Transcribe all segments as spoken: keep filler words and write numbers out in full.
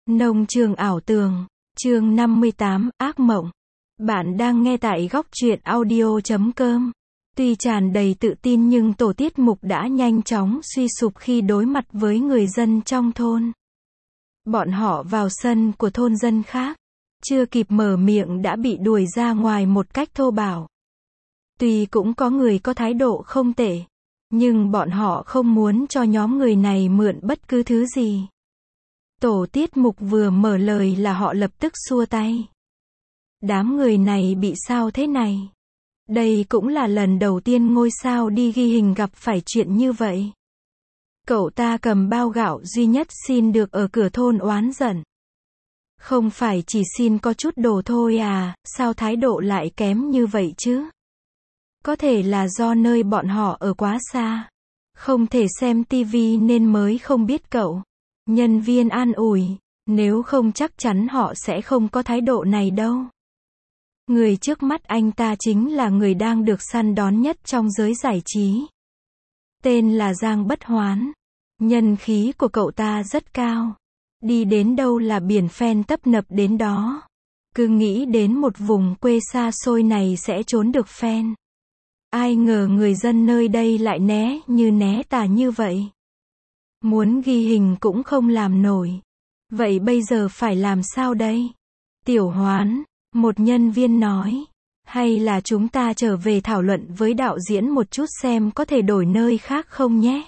Nông trường ảo tưởng, chương năm mươi tám, ác mộng. Bạn đang nghe tại góc truyện audio chấm com. Tuy tràn đầy tự tin nhưng tổ tiết mục đã nhanh chóng suy sụp khi đối mặt với người dân trong thôn. Bọn họ vào sân của thôn dân khác, chưa kịp mở miệng đã bị đuổi ra ngoài một cách thô bạo. Tuy cũng có người có thái độ không tệ, nhưng bọn họ không muốn cho nhóm người này mượn bất cứ thứ gì. Tổ tiết mục vừa mở lời là họ lập tức xua tay. Đám người này bị sao thế này? Đây cũng là lần đầu tiên ngôi sao đi ghi hình gặp phải chuyện như vậy. Cậu ta cầm bao gạo duy nhất xin được ở cửa thôn oán giận. Không phải chỉ xin có chút đồ thôi à, sao thái độ lại kém như vậy chứ? Có thể là do nơi bọn họ ở quá xa, không thể xem tivi nên mới không biết cậu. Nhân viên an ủi, nếu không chắc chắn họ sẽ không có thái độ này đâu. Người trước mắt anh ta chính là người đang được săn đón nhất trong giới giải trí. Tên là Giang Bất Hoán. Nhân khí của cậu ta rất cao. Đi đến đâu là biển fan tấp nập đến đó. Cứ nghĩ đến một vùng quê xa xôi này sẽ trốn được fan. Ai ngờ người dân nơi đây lại né như né tà như vậy. Muốn ghi hình cũng không làm nổi. Vậy bây giờ phải làm sao đây? Tiểu Hoán, một nhân viên nói. Hay là chúng ta trở về thảo luận với đạo diễn một chút xem có thể đổi nơi khác không nhé?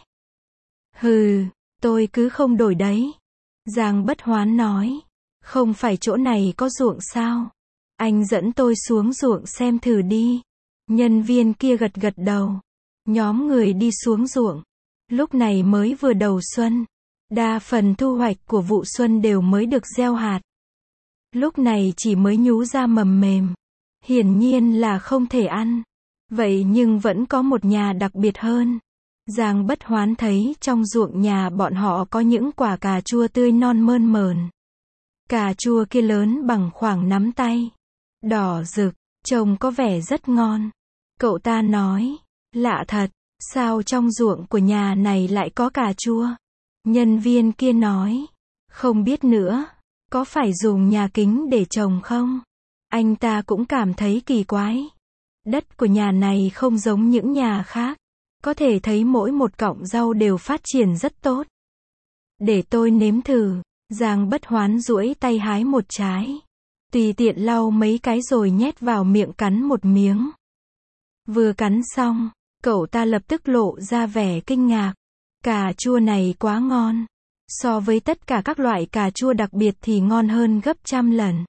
Hừ, tôi cứ không đổi đấy. Giang Bất Hoán nói. Không phải chỗ này có ruộng sao? Anh dẫn tôi xuống ruộng xem thử đi. Nhân viên kia gật gật đầu. Nhóm người đi xuống ruộng. Lúc này mới vừa đầu xuân. Đa phần thu hoạch của vụ xuân đều mới được gieo hạt. Lúc này chỉ mới nhú ra mầm mềm. Hiển nhiên là không thể ăn. Vậy nhưng vẫn có một nhà đặc biệt hơn. Giang Bất Hoán thấy trong ruộng nhà bọn họ có những quả cà chua tươi non mơn mởn. Cà chua kia lớn bằng khoảng nắm tay. Đỏ rực, trông có vẻ rất ngon. Cậu ta nói, lạ thật. Sao trong ruộng của nhà này lại có cà chua? Nhân viên kia nói, không biết nữa, có phải dùng nhà kính để trồng không? Anh ta cũng cảm thấy kỳ quái. Đất của nhà này không giống những nhà khác. Có thể thấy mỗi một cọng rau đều phát triển rất tốt. Để tôi nếm thử. Giang Bất Hoán duỗi tay hái một trái. Tùy tiện lau mấy cái rồi nhét vào miệng cắn một miếng. Vừa cắn xong, cậu ta lập tức lộ ra vẻ kinh ngạc. Cà chua này quá ngon. So với tất cả các loại cà chua đặc biệt thì ngon hơn gấp trăm lần.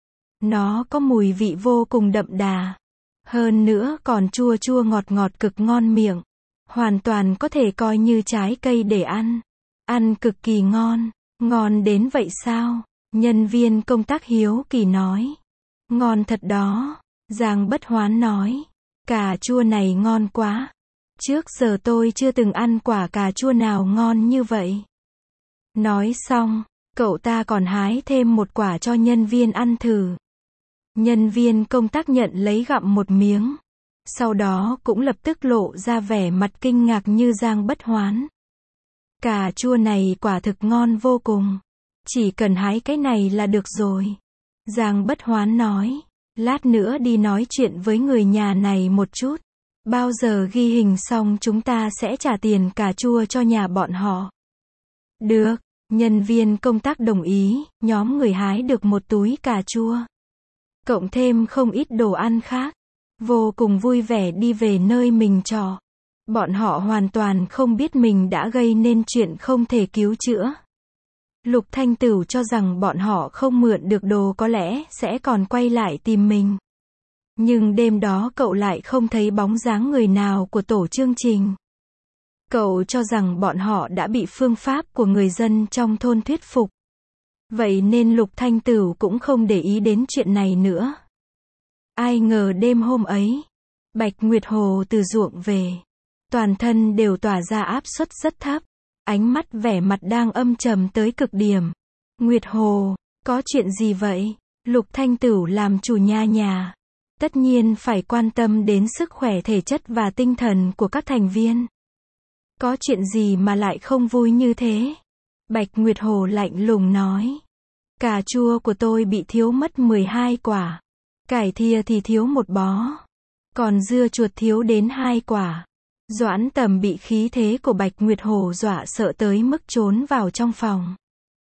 Nó có mùi vị vô cùng đậm đà. Hơn nữa còn chua chua ngọt ngọt cực ngon miệng. Hoàn toàn có thể coi như trái cây để ăn. Ăn cực kỳ ngon. Ngon đến vậy sao? Nhân viên công tác hiếu kỳ nói. Ngon thật đó. Giang Bất Hoán nói. Cà chua này ngon quá. Trước giờ tôi chưa từng ăn quả cà chua nào ngon như vậy. Nói xong, cậu ta còn hái thêm một quả cho nhân viên ăn thử. Nhân viên công tác nhận lấy gặm một miếng. Sau đó cũng lập tức lộ ra vẻ mặt kinh ngạc như Giang Bất Hoán. Cà chua này quả thực ngon vô cùng. Chỉ cần hái cái này là được rồi. Giang Bất Hoán nói. Lát nữa đi nói chuyện với người nhà này một chút. Bao giờ ghi hình xong chúng ta sẽ trả tiền cà chua cho nhà bọn họ. Được, nhân viên công tác đồng ý, nhóm người hái được một túi cà chua. Cộng thêm không ít đồ ăn khác. Vô cùng vui vẻ đi về nơi mình trọ. Bọn họ hoàn toàn không biết mình đã gây nên chuyện không thể cứu chữa. Lục Thanh Tửu cho rằng bọn họ không mượn được đồ có lẽ sẽ còn quay lại tìm mình. Nhưng đêm đó cậu lại không thấy bóng dáng người nào của tổ chương trình. Cậu cho rằng bọn họ đã bị phương pháp của người dân trong thôn thuyết phục. Vậy nên Lục Thanh Tửu cũng không để ý đến chuyện này nữa. Ai ngờ đêm hôm ấy, Bạch Nguyệt Hồ từ ruộng về. Toàn thân đều tỏa ra áp suất rất thấp. Ánh mắt vẻ mặt đang âm trầm tới cực điểm. Nguyệt Hồ, có chuyện gì vậy? Lục Thanh Tửu làm chủ nhà nhà. Tất nhiên phải quan tâm đến sức khỏe thể chất và tinh thần của các thành viên. Có chuyện gì mà lại không vui như thế? Bạch Nguyệt Hồ lạnh lùng nói. Cà chua của tôi bị thiếu mất mười hai quả. Cải thìa thì thiếu một bó. Còn dưa chuột thiếu đến hai quả. Doãn Tầm bị khí thế của Bạch Nguyệt Hồ dọa sợ tới mức trốn vào trong phòng.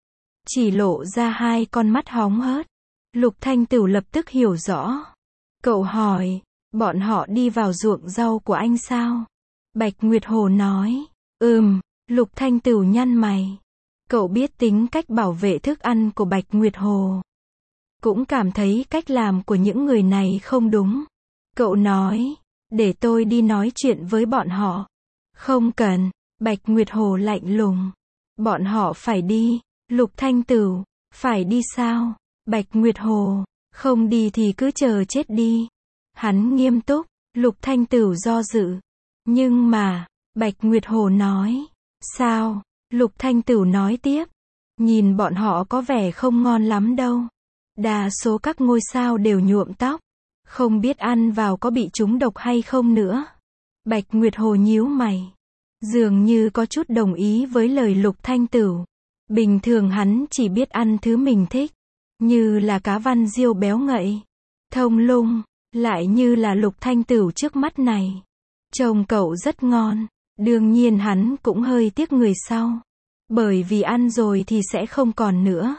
Chỉ lộ ra hai con mắt hóng hớt. Lục Thanh Tửu lập tức hiểu rõ. Cậu hỏi, bọn họ đi vào ruộng rau của anh sao? Bạch Nguyệt Hồ nói, ừm. Lục Thanh Tửu nhăn mày. Cậu biết tính cách bảo vệ thức ăn của Bạch Nguyệt Hồ. Cũng cảm thấy cách làm của những người này không đúng. Cậu nói, để tôi đi nói chuyện với bọn họ. Không cần. Bạch Nguyệt Hồ lạnh lùng. Bọn họ phải đi. Lục Thanh Tửu, phải đi sao? Bạch Nguyệt Hồ, không đi thì cứ chờ chết đi. Hắn nghiêm túc. Lục Thanh Tửu do dự. Nhưng mà, Bạch Nguyệt Hồ nói. Sao? Lục Thanh Tửu nói tiếp. Nhìn bọn họ có vẻ không ngon lắm đâu. Đa số các ngôi sao đều nhuộm tóc. Không biết ăn vào có bị trúng độc hay không nữa. Bạch Nguyệt Hồ nhíu mày. Dường như có chút đồng ý với lời Lục Thanh Tửu. Bình thường hắn chỉ biết ăn thứ mình thích. Như là cá văn diêu béo ngậy. Thông lung. Lại như là Lục Thanh Tửu trước mắt này. Trông cậu rất ngon. Đương nhiên hắn cũng hơi tiếc người sau. Bởi vì ăn rồi thì sẽ không còn nữa.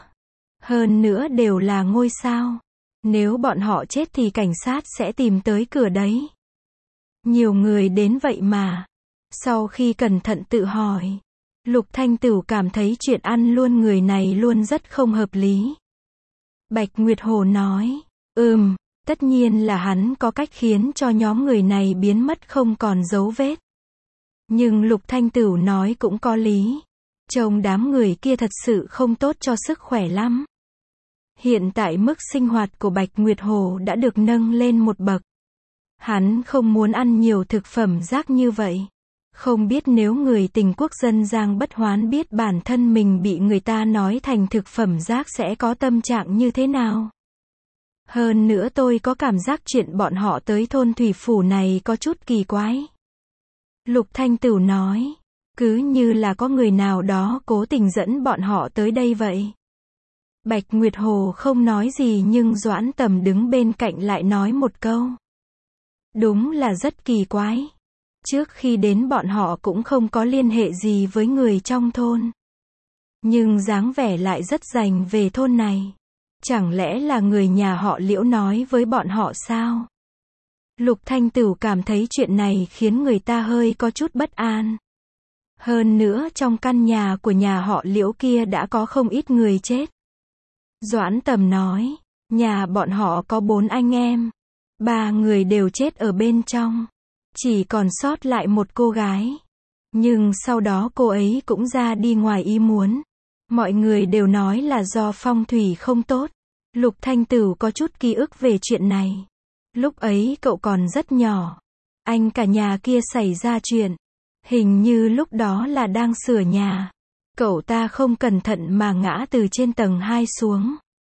Hơn nữa đều là ngôi sao. Nếu bọn họ chết thì cảnh sát sẽ tìm tới cửa đấy. Nhiều người đến vậy mà. Sau khi cẩn thận tự hỏi, Lục Thanh Tửu cảm thấy chuyện ăn luôn người này luôn rất không hợp lý. Bạch Nguyệt Hồ nói, ừm, tất nhiên là hắn có cách khiến cho nhóm người này biến mất không còn dấu vết. Nhưng Lục Thanh Tửu nói cũng có lý. Trông đám người kia thật sự không tốt cho sức khỏe lắm. Hiện tại mức sinh hoạt của Bạch Nguyệt Hồ đã được nâng lên một bậc. Hắn không muốn ăn nhiều thực phẩm rác như vậy. Không biết nếu người tình quốc dân Giang Bất Hoán biết bản thân mình bị người ta nói thành thực phẩm rác sẽ có tâm trạng như thế nào. Hơn nữa tôi có cảm giác chuyện bọn họ tới thôn Thủy Phủ này có chút kỳ quái. Lục Thanh Tửu nói, cứ như là có người nào đó cố tình dẫn bọn họ tới đây vậy. Bạch Nguyệt Hồ không nói gì nhưng Doãn Tầm đứng bên cạnh lại nói một câu. Đúng là rất kỳ quái. Trước khi đến bọn họ cũng không có liên hệ gì với người trong thôn. Nhưng dáng vẻ lại rất dành về thôn này. Chẳng lẽ là người nhà họ Liễu nói với bọn họ sao? Lục Thanh Tửu cảm thấy chuyện này khiến người ta hơi có chút bất an. Hơn nữa trong căn nhà của nhà họ Liễu kia đã có không ít người chết. Doãn Tầm nói, nhà bọn họ có bốn anh em. Ba người đều chết ở bên trong. Chỉ còn sót lại một cô gái. Nhưng sau đó cô ấy cũng ra đi ngoài ý muốn. Mọi người đều nói là do phong thủy không tốt. Lục Thanh Tửu có chút ký ức về chuyện này. Lúc ấy cậu còn rất nhỏ. Anh cả nhà kia xảy ra chuyện. Hình như lúc đó là đang sửa nhà. Cậu ta không cẩn thận mà ngã từ trên tầng hai xuống.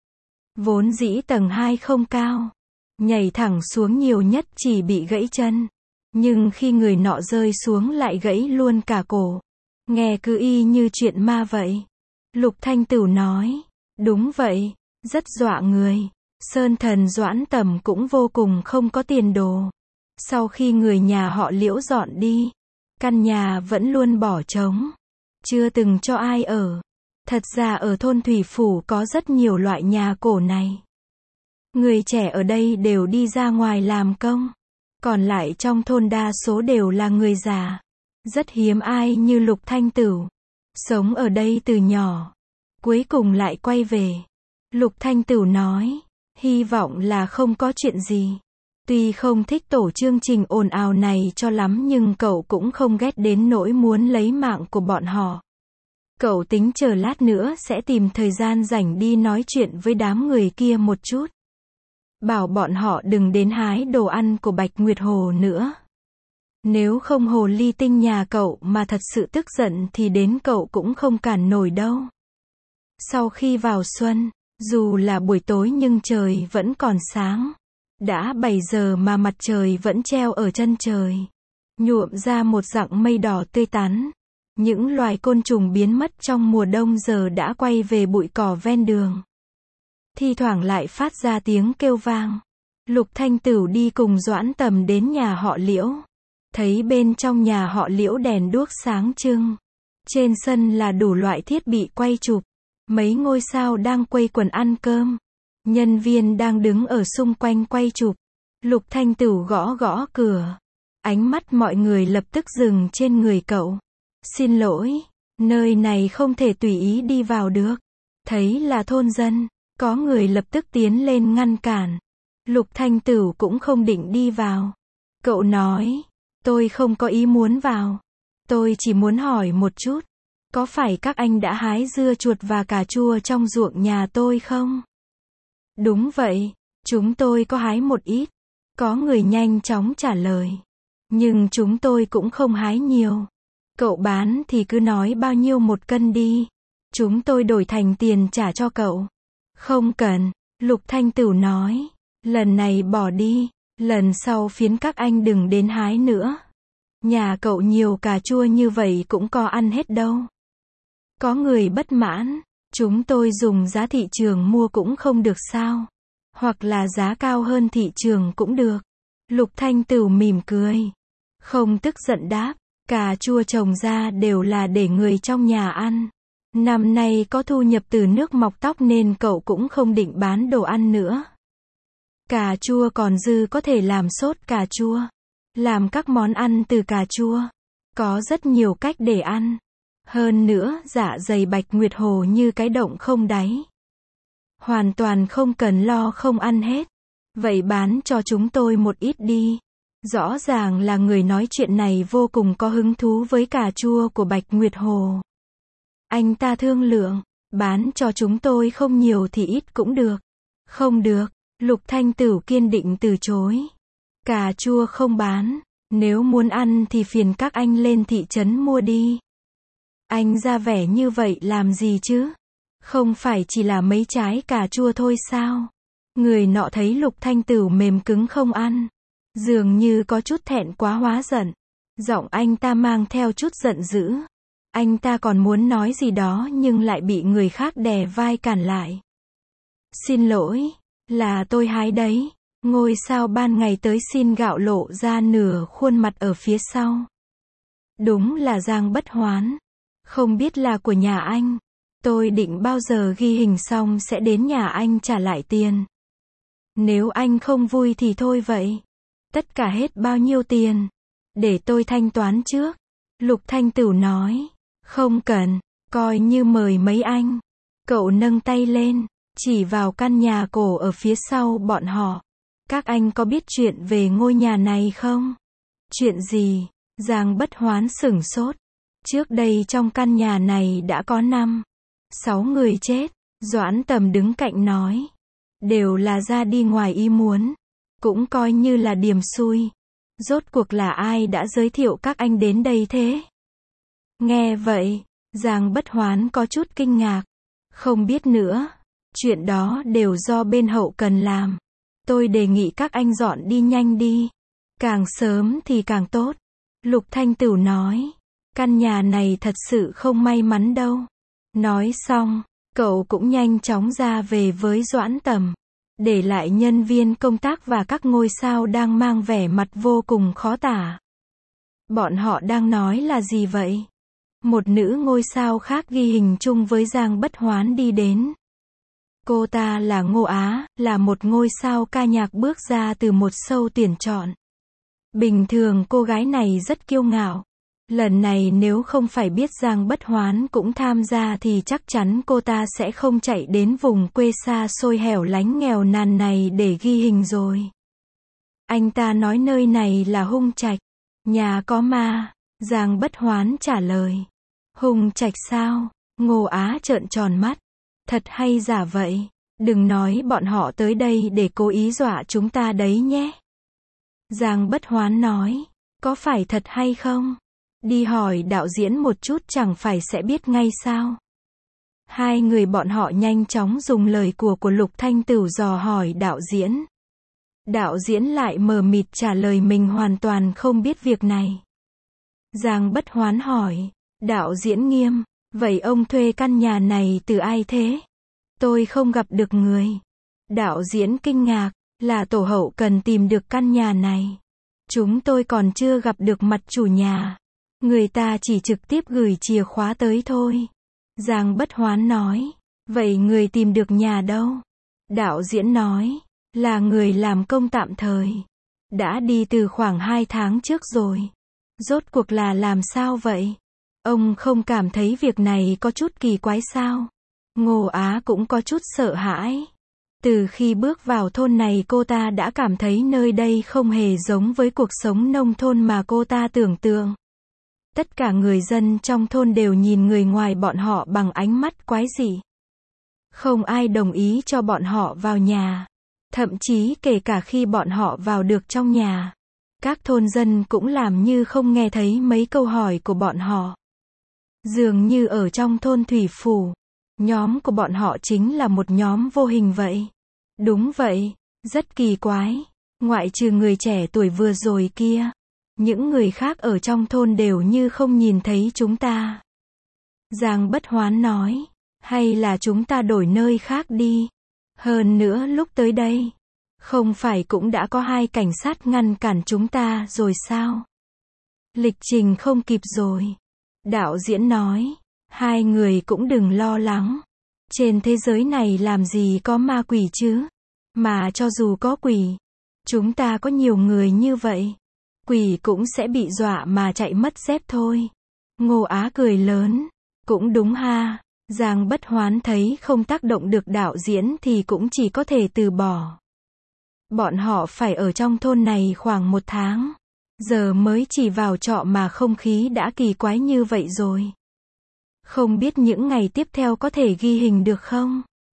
Vốn dĩ tầng hai không cao. Nhảy thẳng xuống nhiều nhất chỉ bị gãy chân. Nhưng khi người nọ rơi xuống lại gãy luôn cả cổ. Nghe cứ y như chuyện ma vậy. Lục Thanh Tửu nói. Đúng vậy. Rất dọa người. Sơn thần Doãn Tầm cũng vô cùng không có tiền đồ. Sau khi người nhà họ Liễu dọn đi. Căn nhà vẫn luôn bỏ trống. Chưa từng cho ai ở. Thật ra ở thôn Thủy Phủ có rất nhiều loại nhà cổ này. Người trẻ ở đây đều đi ra ngoài làm công. Còn lại trong thôn đa số đều là người già. Rất hiếm ai như Lục Thanh Tửu. Sống ở đây từ nhỏ. Cuối cùng lại quay về. Lục Thanh Tửu nói. Hy vọng là không có chuyện gì. Tuy không thích tổ chương trình ồn ào này cho lắm nhưng cậu cũng không ghét đến nỗi muốn lấy mạng của bọn họ. Cậu tính chờ lát nữa sẽ tìm thời gian rảnh đi nói chuyện với đám người kia một chút. Bảo bọn họ đừng đến hái đồ ăn của Bạch Nguyệt Hồ nữa. Nếu không hồ ly tinh nhà cậu mà thật sự tức giận thì đến cậu cũng không cản nổi đâu. Sau khi vào xuân, dù là buổi tối nhưng trời vẫn còn sáng. Đã bảy giờ mà mặt trời vẫn treo ở chân trời. Nhuộm ra một dạng mây đỏ tươi tắn. Những loài côn trùng biến mất trong mùa đông giờ đã quay về bụi cỏ ven đường. thi thoảng lại phát ra tiếng kêu vang. Lục Thanh Tửu đi cùng Doãn Tầm đến nhà họ Liễu. Thấy bên trong nhà họ Liễu đèn đuốc sáng trưng. Trên sân là đủ loại thiết bị quay chụp. Mấy ngôi sao đang quây quần ăn cơm. Nhân viên đang đứng ở xung quanh quay chụp. Lục Thanh Tửu gõ gõ cửa. Ánh mắt mọi người lập tức dừng trên người cậu. Xin lỗi, nơi này không thể tùy ý đi vào được. Thấy là thôn dân, có người lập tức tiến lên ngăn cản. Lục Thanh Tửu cũng không định đi vào. Cậu nói, tôi không có ý muốn vào. Tôi chỉ muốn hỏi một chút. Có phải các anh đã hái dưa chuột và cà chua trong ruộng nhà tôi không? Đúng vậy, chúng tôi có hái một ít. Có người nhanh chóng trả lời. Nhưng chúng tôi cũng không hái nhiều. Cậu bán thì cứ nói bao nhiêu một cân đi. Chúng tôi đổi thành tiền trả cho cậu. Không cần, Lục Thanh Tửu nói. Lần này bỏ đi. Lần sau phiến các anh đừng đến hái nữa. Nhà cậu nhiều cà chua như vậy cũng có ăn hết đâu. Có người bất mãn. Chúng tôi dùng giá thị trường mua cũng không được sao? Hoặc là giá cao hơn thị trường cũng được. Lục Thanh Tửu mỉm cười. Không tức giận đáp. Cà chua trồng ra đều là để người trong nhà ăn. Năm nay có thu nhập từ nước mọc tóc nên cậu cũng không định bán đồ ăn nữa. Cà chua còn dư có thể làm sốt cà chua. Làm các món ăn từ cà chua. Có rất nhiều cách để ăn. Hơn nữa, dạ dày Bạch Nguyệt Hồ như cái động không đáy. Hoàn toàn không cần lo không ăn hết. Vậy bán cho chúng tôi một ít đi. Rõ ràng là người nói chuyện này vô cùng có hứng thú với cà chua của Bạch Nguyệt Hồ. Anh ta thương lượng, bán cho chúng tôi không nhiều thì ít cũng được. Không được, Lục Thanh Tửu kiên định từ chối. Cà chua không bán, nếu muốn ăn thì phiền các anh lên thị trấn mua đi. Anh ra vẻ như vậy làm gì chứ? Không phải chỉ là mấy trái cà chua thôi sao? Người nọ thấy Lục Thanh Tửu mềm cứng không ăn. Dường như có chút thẹn quá hóa giận. Giọng anh ta mang theo chút giận dữ. Anh ta còn muốn nói gì đó nhưng lại bị người khác đè vai cản lại. Xin lỗi, là tôi hái đấy. Ngôi sao ban ngày tới xin gạo lộ ra nửa khuôn mặt ở phía sau. Đúng là Giang Bất Hoán. Không biết là của nhà anh. Tôi định bao giờ ghi hình xong sẽ đến nhà anh trả lại tiền. Nếu anh không vui thì thôi vậy. Tất cả hết bao nhiêu tiền? Để tôi thanh toán trước. Lục Thanh Tửu nói. Không cần, coi như mời mấy anh. Cậu nâng tay lên, chỉ vào căn nhà cổ ở phía sau bọn họ. Các anh có biết chuyện về ngôi nhà này không? Chuyện gì? Giang Bất Hoán sửng sốt. Trước đây trong căn nhà này đã có năm, sáu người chết. Doãn Tầm đứng cạnh nói. Đều là ra đi ngoài ý muốn. Cũng coi như là điểm xui. Rốt cuộc là ai đã giới thiệu các anh đến đây thế? Nghe vậy, Giang Bất Hoán có chút kinh ngạc. Không biết nữa. Chuyện đó đều do bên hậu cần làm. Tôi đề nghị các anh dọn đi nhanh đi. Càng sớm thì càng tốt. Lục Thanh Tửu nói. Căn nhà này thật sự không may mắn đâu. Nói xong, cậu cũng nhanh chóng ra về với Doãn Tầm. Để lại nhân viên công tác và các ngôi sao đang mang vẻ mặt vô cùng khó tả. Bọn họ đang nói là gì vậy? Một nữ ngôi sao khác ghi hình chung với Giang Bất Hoán đi đến. Cô ta là Ngô Á, là một ngôi sao ca nhạc bước ra từ một show tuyển chọn. Bình thường cô gái này rất kiêu ngạo. Lần này nếu không phải biết Giang Bất Hoán cũng tham gia thì chắc chắn cô ta sẽ không chạy đến vùng quê xa xôi hẻo lánh nghèo nàn này để ghi hình rồi. Anh ta nói nơi này là Hung Trạch. Nhà có ma. Giang Bất Hoán trả lời. Hung Trạch sao? Ngô Á trợn tròn mắt. Thật hay giả vậy? Đừng nói bọn họ tới đây để cố ý dọa chúng ta đấy nhé. Giang Bất Hoán nói. Có phải thật hay không? Đi hỏi đạo diễn một chút chẳng phải sẽ biết ngay sao? Hai người bọn họ nhanh chóng dùng lời của của Lục Thanh Tửu dò hỏi đạo diễn. Đạo diễn lại mờ mịt trả lời mình hoàn toàn không biết việc này. Giang Bất Hoán hỏi. Đạo diễn nghiêm. Vậy ông thuê căn nhà này từ ai thế? Tôi không gặp được người. Đạo diễn kinh ngạc, là tổ hậu cần tìm được căn nhà này. Chúng tôi còn chưa gặp được mặt chủ nhà. Người ta chỉ trực tiếp gửi chìa khóa tới thôi. Giang Bất Hoán nói. Vậy người tìm được nhà đâu? Đạo diễn nói. Là người làm công tạm thời. Đã đi từ khoảng hai tháng trước rồi. Rốt cuộc là làm sao vậy? Ông không cảm thấy việc này có chút kỳ quái sao? Ngô Á cũng có chút sợ hãi. Từ khi bước vào thôn này cô ta đã cảm thấy nơi đây không hề giống với cuộc sống nông thôn mà cô ta tưởng tượng. Tất cả người dân trong thôn đều nhìn người ngoài bọn họ bằng ánh mắt quái dị. Không ai đồng ý cho bọn họ vào nhà. Thậm chí kể cả khi bọn họ vào được trong nhà, các thôn dân cũng làm như không nghe thấy mấy câu hỏi của bọn họ. Dường như ở trong thôn Thủy Phủ, nhóm của bọn họ chính là một nhóm vô hình vậy. Đúng vậy, rất kỳ quái. Ngoại trừ người trẻ tuổi vừa rồi kia, những người khác ở trong thôn đều như không nhìn thấy chúng ta. Giang Bất Hoán nói, hay là chúng ta đổi nơi khác đi. Hơn nữa lúc tới đây, không phải cũng đã có hai cảnh sát ngăn cản chúng ta rồi sao? Lịch trình không kịp rồi. Đạo diễn nói, hai người cũng đừng lo lắng. Trên thế giới này làm gì có ma quỷ chứ? Mà cho dù có quỷ, chúng ta có nhiều người như vậy. Quỷ cũng sẽ bị dọa mà chạy mất dép thôi. Ngô Á cười lớn. Cũng đúng ha. Giang Bất Hoán thấy không tác động được đạo diễn thì cũng chỉ có thể từ bỏ. Bọn họ phải ở trong thôn này khoảng một tháng. Giờ mới chỉ vào trọ mà không khí đã kỳ quái như vậy rồi. Không biết những ngày tiếp theo có thể ghi hình được không?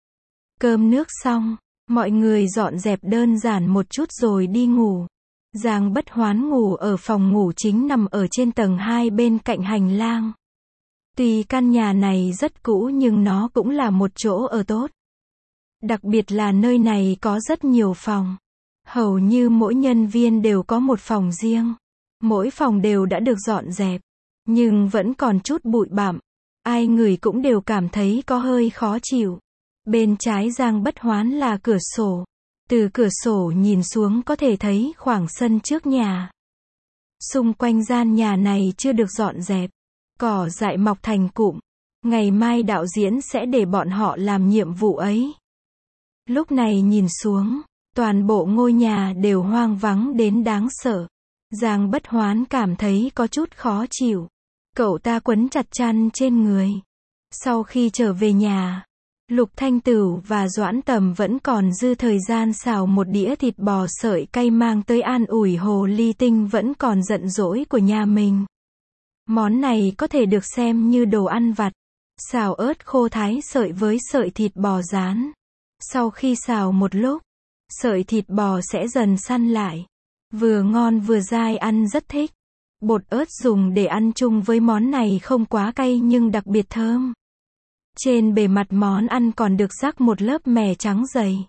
Cơm nước xong, mọi người dọn dẹp đơn giản một chút rồi đi ngủ. Giang Bất Hoán ngủ ở phòng ngủ chính nằm ở trên tầng hai bên cạnh hành lang. Tuy căn nhà này rất cũ nhưng nó cũng là một chỗ ở tốt. Đặc biệt là nơi này có rất nhiều phòng. Hầu như mỗi nhân viên đều có một phòng riêng. Mỗi phòng đều đã được dọn dẹp. Nhưng vẫn còn chút bụi bặm. Ai người cũng đều cảm thấy có hơi khó chịu. Bên trái Giang Bất Hoán là cửa sổ. Từ cửa sổ nhìn xuống có thể thấy khoảng sân trước nhà. Xung quanh gian nhà này chưa được dọn dẹp. Cỏ dại mọc thành cụm. Ngày mai đạo diễn sẽ để bọn họ làm nhiệm vụ ấy. Lúc này nhìn xuống, toàn bộ ngôi nhà đều hoang vắng đến đáng sợ. Giang Bất Hoán cảm thấy có chút khó chịu. Cậu ta quấn chặt chăn trên người. Sau khi trở về nhà, Lục Thanh Tửu và Doãn Tầm vẫn còn dư thời gian xào một đĩa thịt bò sợi cay mang tới an ủi hồ ly tinh vẫn còn giận dỗi của nhà mình. Món này có thể được xem như đồ ăn vặt. Xào ớt khô thái sợi với sợi thịt bò rán. Sau khi xào một lúc, sợi thịt bò sẽ dần săn lại. Vừa ngon vừa dai, ăn rất thích. Bột ớt dùng để ăn chung với món này không quá cay nhưng đặc biệt thơm. Trên bề mặt món ăn còn được rắc một lớp mè trắng dày.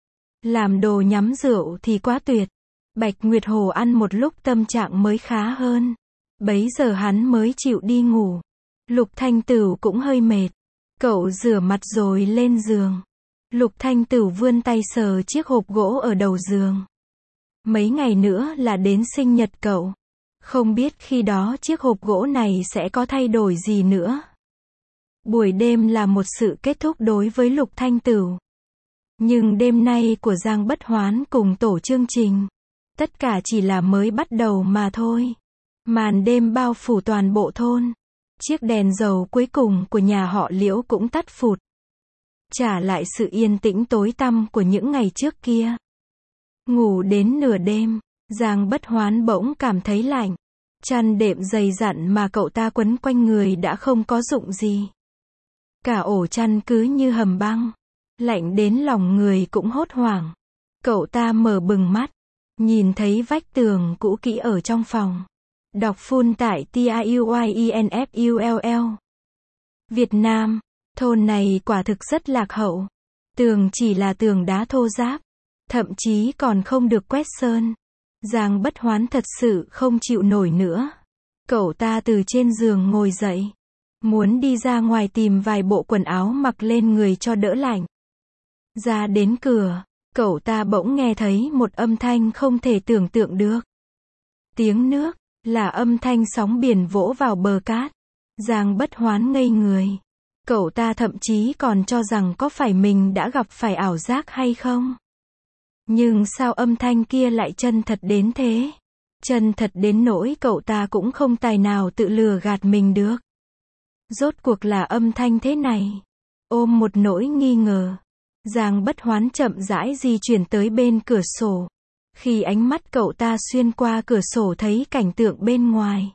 Làm đồ nhắm rượu thì quá tuyệt. Bạch Nguyệt Hồ ăn một lúc tâm trạng mới khá hơn. Bấy giờ hắn mới chịu đi ngủ. Lục Thanh Tửu cũng hơi mệt. Cậu rửa mặt rồi lên giường. Lục Thanh Tửu vươn tay sờ chiếc hộp gỗ ở đầu giường. Mấy ngày nữa là đến sinh nhật cậu. Không biết khi đó chiếc hộp gỗ này sẽ có thay đổi gì nữa. Buổi đêm là một sự kết thúc đối với Lục Thanh Tửu. Nhưng đêm nay của Giang Bất Hoán cùng tổ chương trình, tất cả chỉ là mới bắt đầu mà thôi. Màn đêm bao phủ toàn bộ thôn. Chiếc đèn dầu cuối cùng của nhà họ Liễu cũng tắt phụt. Trả lại sự yên tĩnh tối tăm của những ngày trước kia. Ngủ đến nửa đêm, Giang Bất Hoán bỗng cảm thấy lạnh. Chăn đệm dày dặn mà cậu ta quấn quanh người đã không có dụng gì. Cả ổ chăn cứ như hầm băng. Lạnh đến lòng người cũng hốt hoảng. Cậu ta mở bừng mắt. Nhìn thấy vách tường cũ kỹ ở trong phòng. Đọc full tại T I U Y E N F U L L. Việt Nam, thôn này quả thực rất lạc hậu. Tường chỉ là tường đá thô ráp. Thậm chí còn không được quét sơn. Giang Bất Hoán thật sự không chịu nổi nữa. Cậu ta từ trên giường ngồi dậy. Muốn đi ra ngoài tìm vài bộ quần áo mặc lên người cho đỡ lạnh. Ra đến cửa, cậu ta bỗng nghe thấy một âm thanh không thể tưởng tượng được. Tiếng nước, là âm thanh sóng biển vỗ vào bờ cát. Giang Bất Hoán ngây người. Cậu ta thậm chí còn cho rằng có phải mình đã gặp phải ảo giác hay không. Nhưng sao âm thanh kia lại chân thật đến thế? Chân thật đến nỗi cậu ta cũng không tài nào tự lừa gạt mình được. Rốt cuộc là âm thanh thế này. Ôm một nỗi nghi ngờ, Giang Bất Hoán chậm rãi di chuyển tới bên cửa sổ. Khi ánh mắt cậu ta xuyên qua cửa sổ thấy cảnh tượng bên ngoài,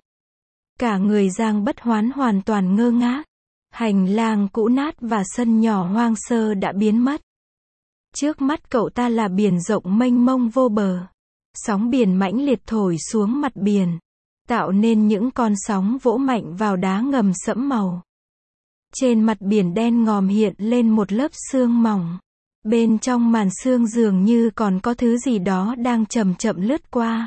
cả người Giang Bất Hoán hoàn toàn ngơ ngác. Hành lang cũ nát và sân nhỏ hoang sơ đã biến mất. Trước mắt cậu ta là biển rộng mênh mông vô bờ. Sóng biển mãnh liệt thổi xuống mặt biển, tạo nên những con sóng vỗ mạnh vào đá ngầm sẫm màu. Trên mặt biển đen ngòm hiện lên một lớp sương mỏng. Bên trong màn sương dường như còn có thứ gì đó đang chậm chậm lướt qua.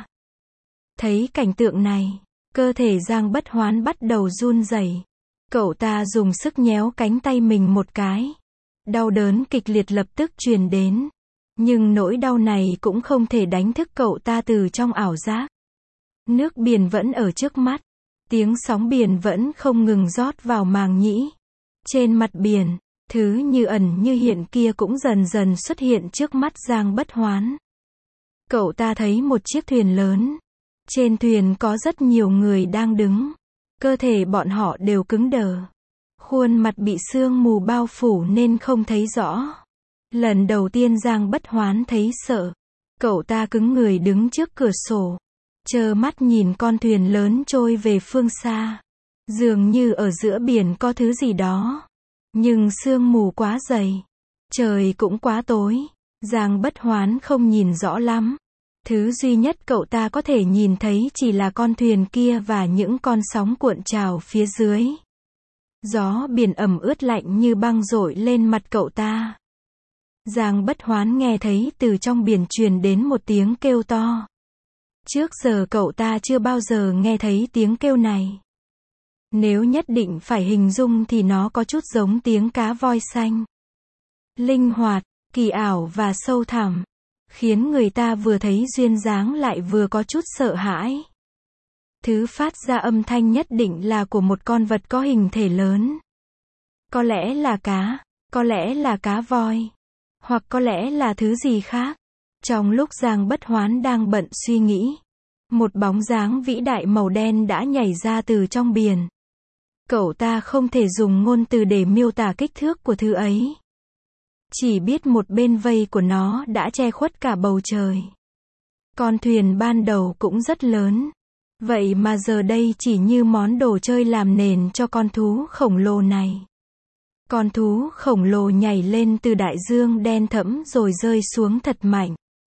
Thấy cảnh tượng này, cơ thể Giang Bất Hoán bắt đầu run rẩy. Cậu ta dùng sức nhéo cánh tay mình một cái. Đau đớn kịch liệt lập tức truyền đến. Nhưng nỗi đau này cũng không thể đánh thức cậu ta từ trong ảo giác. Nước biển vẫn ở trước mắt. Tiếng sóng biển vẫn không ngừng rót vào màng nhĩ. Trên mặt biển, thứ như ẩn như hiện kia cũng dần dần xuất hiện trước mắt Giang Bất Hoán. Cậu ta thấy một chiếc thuyền lớn. Trên thuyền có rất nhiều người đang đứng. Cơ thể bọn họ đều cứng đờ. Khuôn mặt bị sương mù bao phủ nên không thấy rõ. Lần đầu tiên Giang Bất Hoán thấy sợ. Cậu ta cứng người đứng trước cửa sổ. Trơ mắt nhìn con thuyền lớn trôi về phương xa. Dường như ở giữa biển có thứ gì đó. Nhưng sương mù quá dày. Trời cũng quá tối. Giang Bất Hoán không nhìn rõ lắm. Thứ duy nhất cậu ta có thể nhìn thấy chỉ là con thuyền kia và những con sóng cuộn trào phía dưới. Gió biển ẩm ướt lạnh như băng dội lên mặt cậu ta. Giang Bất Hoán nghe thấy từ trong biển truyền đến một tiếng kêu to. Trước giờ cậu ta chưa bao giờ nghe thấy tiếng kêu này. Nếu nhất định phải hình dung thì nó có chút giống tiếng cá voi xanh. Linh hoạt, kỳ ảo và sâu thẳm. Khiến người ta vừa thấy duyên dáng lại vừa có chút sợ hãi. Thứ phát ra âm thanh nhất định là của một con vật có hình thể lớn. Có lẽ là cá, có lẽ là cá voi, hoặc có lẽ là thứ gì khác. Trong lúc Giang Bất Hoán đang bận suy nghĩ, một bóng dáng vĩ đại màu đen đã nhảy ra từ trong biển. Cậu ta không thể dùng ngôn từ để miêu tả kích thước của thứ ấy. Chỉ biết một bên vây của nó đã che khuất cả bầu trời. Con thuyền ban đầu cũng rất lớn. Vậy mà giờ đây chỉ như món đồ chơi làm nền cho con thú khổng lồ này. Con thú khổng lồ nhảy lên từ đại dương đen thẫm rồi rơi xuống thật mạnh.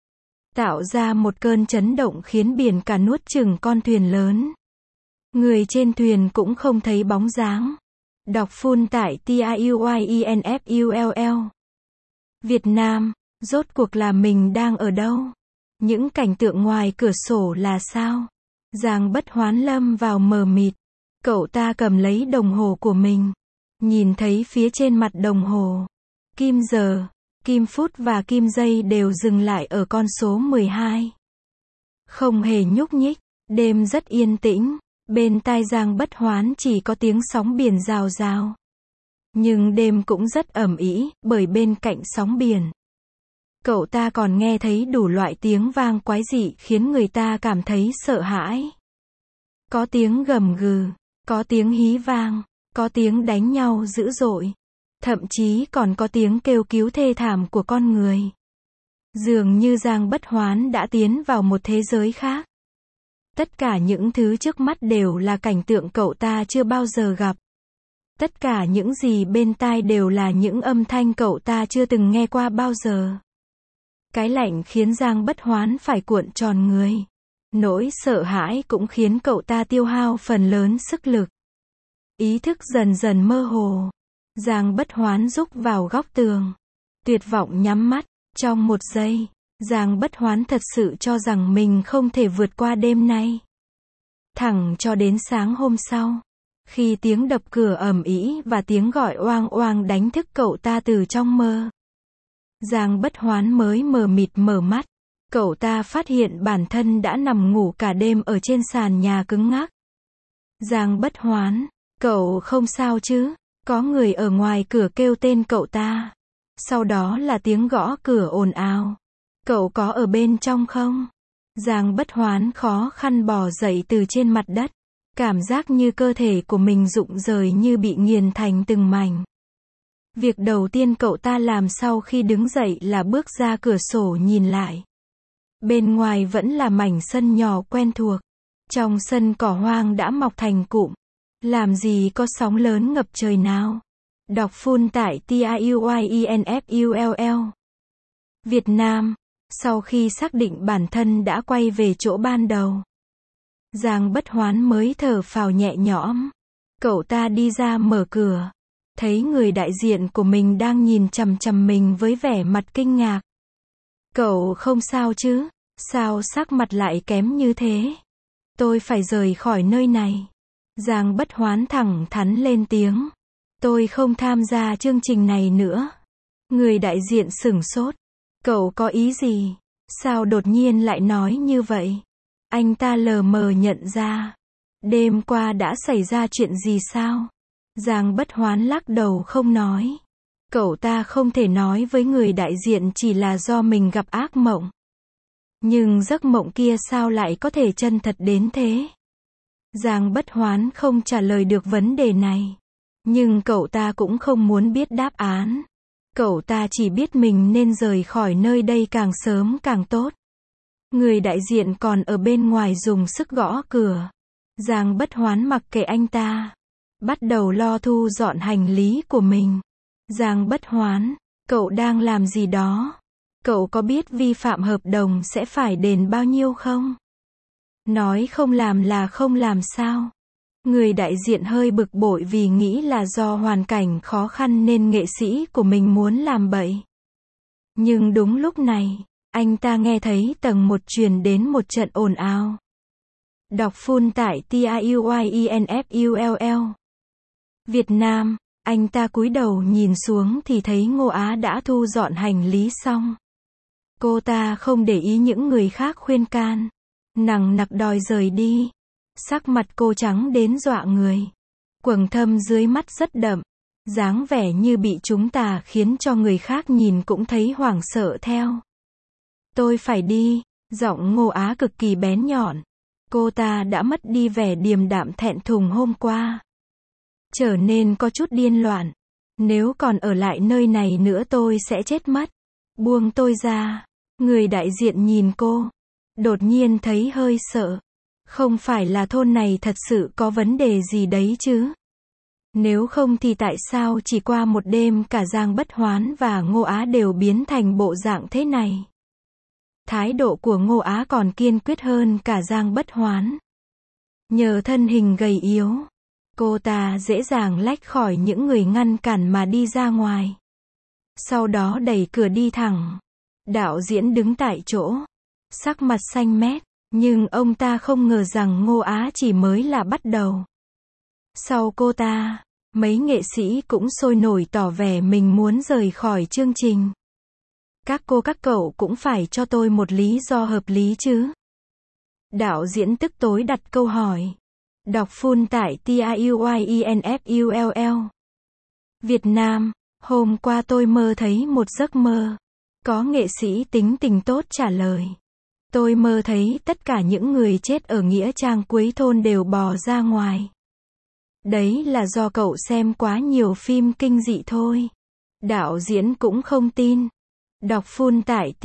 Tạo ra một cơn chấn động khiến biển cả nuốt chửng con thuyền lớn. Người trên thuyền cũng không thấy bóng dáng. Đọc full tại T I U Y E N F U L L. Việt Nam, rốt cuộc là mình đang ở đâu? Những cảnh tượng ngoài cửa sổ là sao? Giang Bất Hoán lâm vào mờ mịt. Cậu ta cầm lấy đồng hồ của mình. Nhìn thấy phía trên mặt đồng hồ. Kim giờ, kim phút và kim giây đều dừng lại ở con số mười hai. Không hề nhúc nhích. Đêm rất yên tĩnh. Bên tai Giang Bất Hoán chỉ có tiếng sóng biển rào rào. Nhưng đêm cũng rất ầm ĩ, bởi bên cạnh sóng biển, cậu ta còn nghe thấy đủ loại tiếng vang quái dị khiến người ta cảm thấy sợ hãi. Có tiếng gầm gừ, có tiếng hí vang, có tiếng đánh nhau dữ dội, thậm chí còn có tiếng kêu cứu thê thảm của con người. Dường như Giang Bất Hoán đã tiến vào một thế giới khác. Tất cả những thứ trước mắt đều là cảnh tượng cậu ta chưa bao giờ gặp. Tất cả những gì bên tai đều là những âm thanh cậu ta chưa từng nghe qua bao giờ. Cái lạnh khiến Giang Bất Hoán phải cuộn tròn người. Nỗi sợ hãi cũng khiến cậu ta tiêu hao phần lớn sức lực. Ý thức dần dần mơ hồ. Giang Bất Hoán rúc vào góc tường. Tuyệt vọng nhắm mắt. Trong một giây, Giang Bất Hoán thật sự cho rằng mình không thể vượt qua đêm nay. Thẳng cho đến sáng hôm sau. Khi tiếng đập cửa ầm ĩ và tiếng gọi oang oang đánh thức cậu ta từ trong mơ. Giang Bất Hoán mới mờ mịt mở mắt. Cậu ta phát hiện bản thân đã nằm ngủ cả đêm ở trên sàn nhà cứng ngắc. Giang Bất Hoán, cậu không sao chứ? Có người ở ngoài cửa kêu tên cậu ta. Sau đó là tiếng gõ cửa ồn ào. Cậu có ở bên trong không? Giang Bất Hoán khó khăn bò dậy từ trên mặt đất. Cảm giác như cơ thể của mình rụng rời như bị nghiền thành từng mảnh. Việc đầu tiên cậu ta làm sau khi đứng dậy là bước ra cửa sổ nhìn lại. Bên ngoài vẫn là mảnh sân nhỏ quen thuộc. Trong sân cỏ hoang đã mọc thành cụm. Làm gì có sóng lớn ngập trời nào. Đọc full tại TIUYINFULL. Việt Nam. Sau khi xác định bản thân đã quay về chỗ ban đầu, Giang Bất Hoán mới thở phào nhẹ nhõm. Cậu ta đi ra mở cửa. Thấy người đại diện của mình đang nhìn chằm chằm mình với vẻ mặt kinh ngạc. Cậu không sao chứ? Sao sắc mặt lại kém như thế? Tôi phải rời khỏi nơi này. Giang Bất Hoán thẳng thắn lên tiếng. Tôi không tham gia chương trình này nữa. Người đại diện sửng sốt. Cậu có ý gì? Sao đột nhiên lại nói như vậy? Anh ta lờ mờ nhận ra. Đêm qua đã xảy ra chuyện gì sao? Giang Bất Hoán lắc đầu không nói. Cậu ta không thể nói với người đại diện chỉ là do mình gặp ác mộng. Nhưng giấc mộng kia sao lại có thể chân thật đến thế? Giang Bất Hoán không trả lời được vấn đề này. Nhưng cậu ta cũng không muốn biết đáp án. Cậu ta chỉ biết mình nên rời khỏi nơi đây càng sớm càng tốt. Người đại diện còn ở bên ngoài dùng sức gõ cửa. Giang Bất Hoán mặc kệ anh ta. Bắt đầu lo thu dọn hành lý của mình. Giang Bất Hoán, cậu đang làm gì đó? Cậu có biết vi phạm hợp đồng sẽ phải đền bao nhiêu không? Nói không làm là không làm sao? Người đại diện hơi bực bội vì nghĩ là do hoàn cảnh khó khăn nên nghệ sĩ của mình muốn làm bậy. Nhưng đúng lúc này, anh ta nghe thấy tầng một truyền đến một trận ồn ào. Đọc full tại TIUYINFULL. Việt Nam, anh ta cúi đầu nhìn xuống thì thấy Ngô Á đã thu dọn hành lý xong. Cô ta không để ý những người khác khuyên can. Nằng nặc đòi rời đi. Sắc mặt cô trắng đến dọa người. Quầng thâm dưới mắt rất đậm. Dáng vẻ như bị chúng ta khiến cho người khác nhìn cũng thấy hoảng sợ theo. Tôi phải đi. Giọng Ngô Á cực kỳ bén nhọn. Cô ta đã mất đi vẻ điềm đạm thẹn thùng hôm qua. Trở nên có chút điên loạn. Nếu còn ở lại nơi này nữa tôi sẽ chết mất. Buông tôi ra. Người đại diện nhìn cô. Đột nhiên thấy hơi sợ. Không phải là thôn này thật sự có vấn đề gì đấy chứ? Nếu không thì tại sao chỉ qua một đêm cả Giang Bất Hoán và Ngô Á đều biến thành bộ dạng thế này? Thái độ của Ngô Á còn kiên quyết hơn cả Giang Bất Hoán. Nhờ thân hình gầy yếu, cô ta dễ dàng lách khỏi những người ngăn cản mà đi ra ngoài. Sau đó đẩy cửa đi thẳng. Đạo diễn đứng tại chỗ, sắc mặt xanh mét, nhưng ông ta không ngờ rằng Ngô Á chỉ mới là bắt đầu. Sau cô ta, mấy nghệ sĩ cũng sôi nổi tỏ vẻ mình muốn rời khỏi chương trình. Các cô các cậu cũng phải cho tôi một lý do hợp lý chứ. Đạo diễn tức tối đặt câu hỏi. Đọc full tại TIUYINFULL. Việt Nam, hôm qua tôi mơ thấy một giấc mơ. Có nghệ sĩ tính tình tốt trả lời. Tôi mơ thấy tất cả những người chết ở nghĩa trang cuối thôn đều bò ra ngoài. Đấy là do cậu xem quá nhiều phim kinh dị thôi. Đạo diễn cũng không tin. Đọc full tại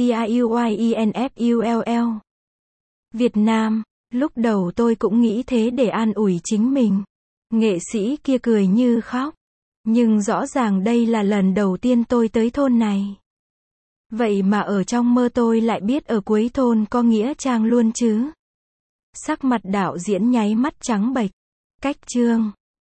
TIUYINFULL. Việt Nam, lúc đầu tôi cũng nghĩ thế để an ủi chính mình. Nghệ sĩ kia cười như khóc. Nhưng rõ ràng đây là lần đầu tiên tôi tới thôn này. Vậy mà ở trong mơ tôi lại biết ở cuối thôn có nghĩa trang luôn chứ. Sắc mặt đạo diễn nháy mắt trắng bệch. Cách chương.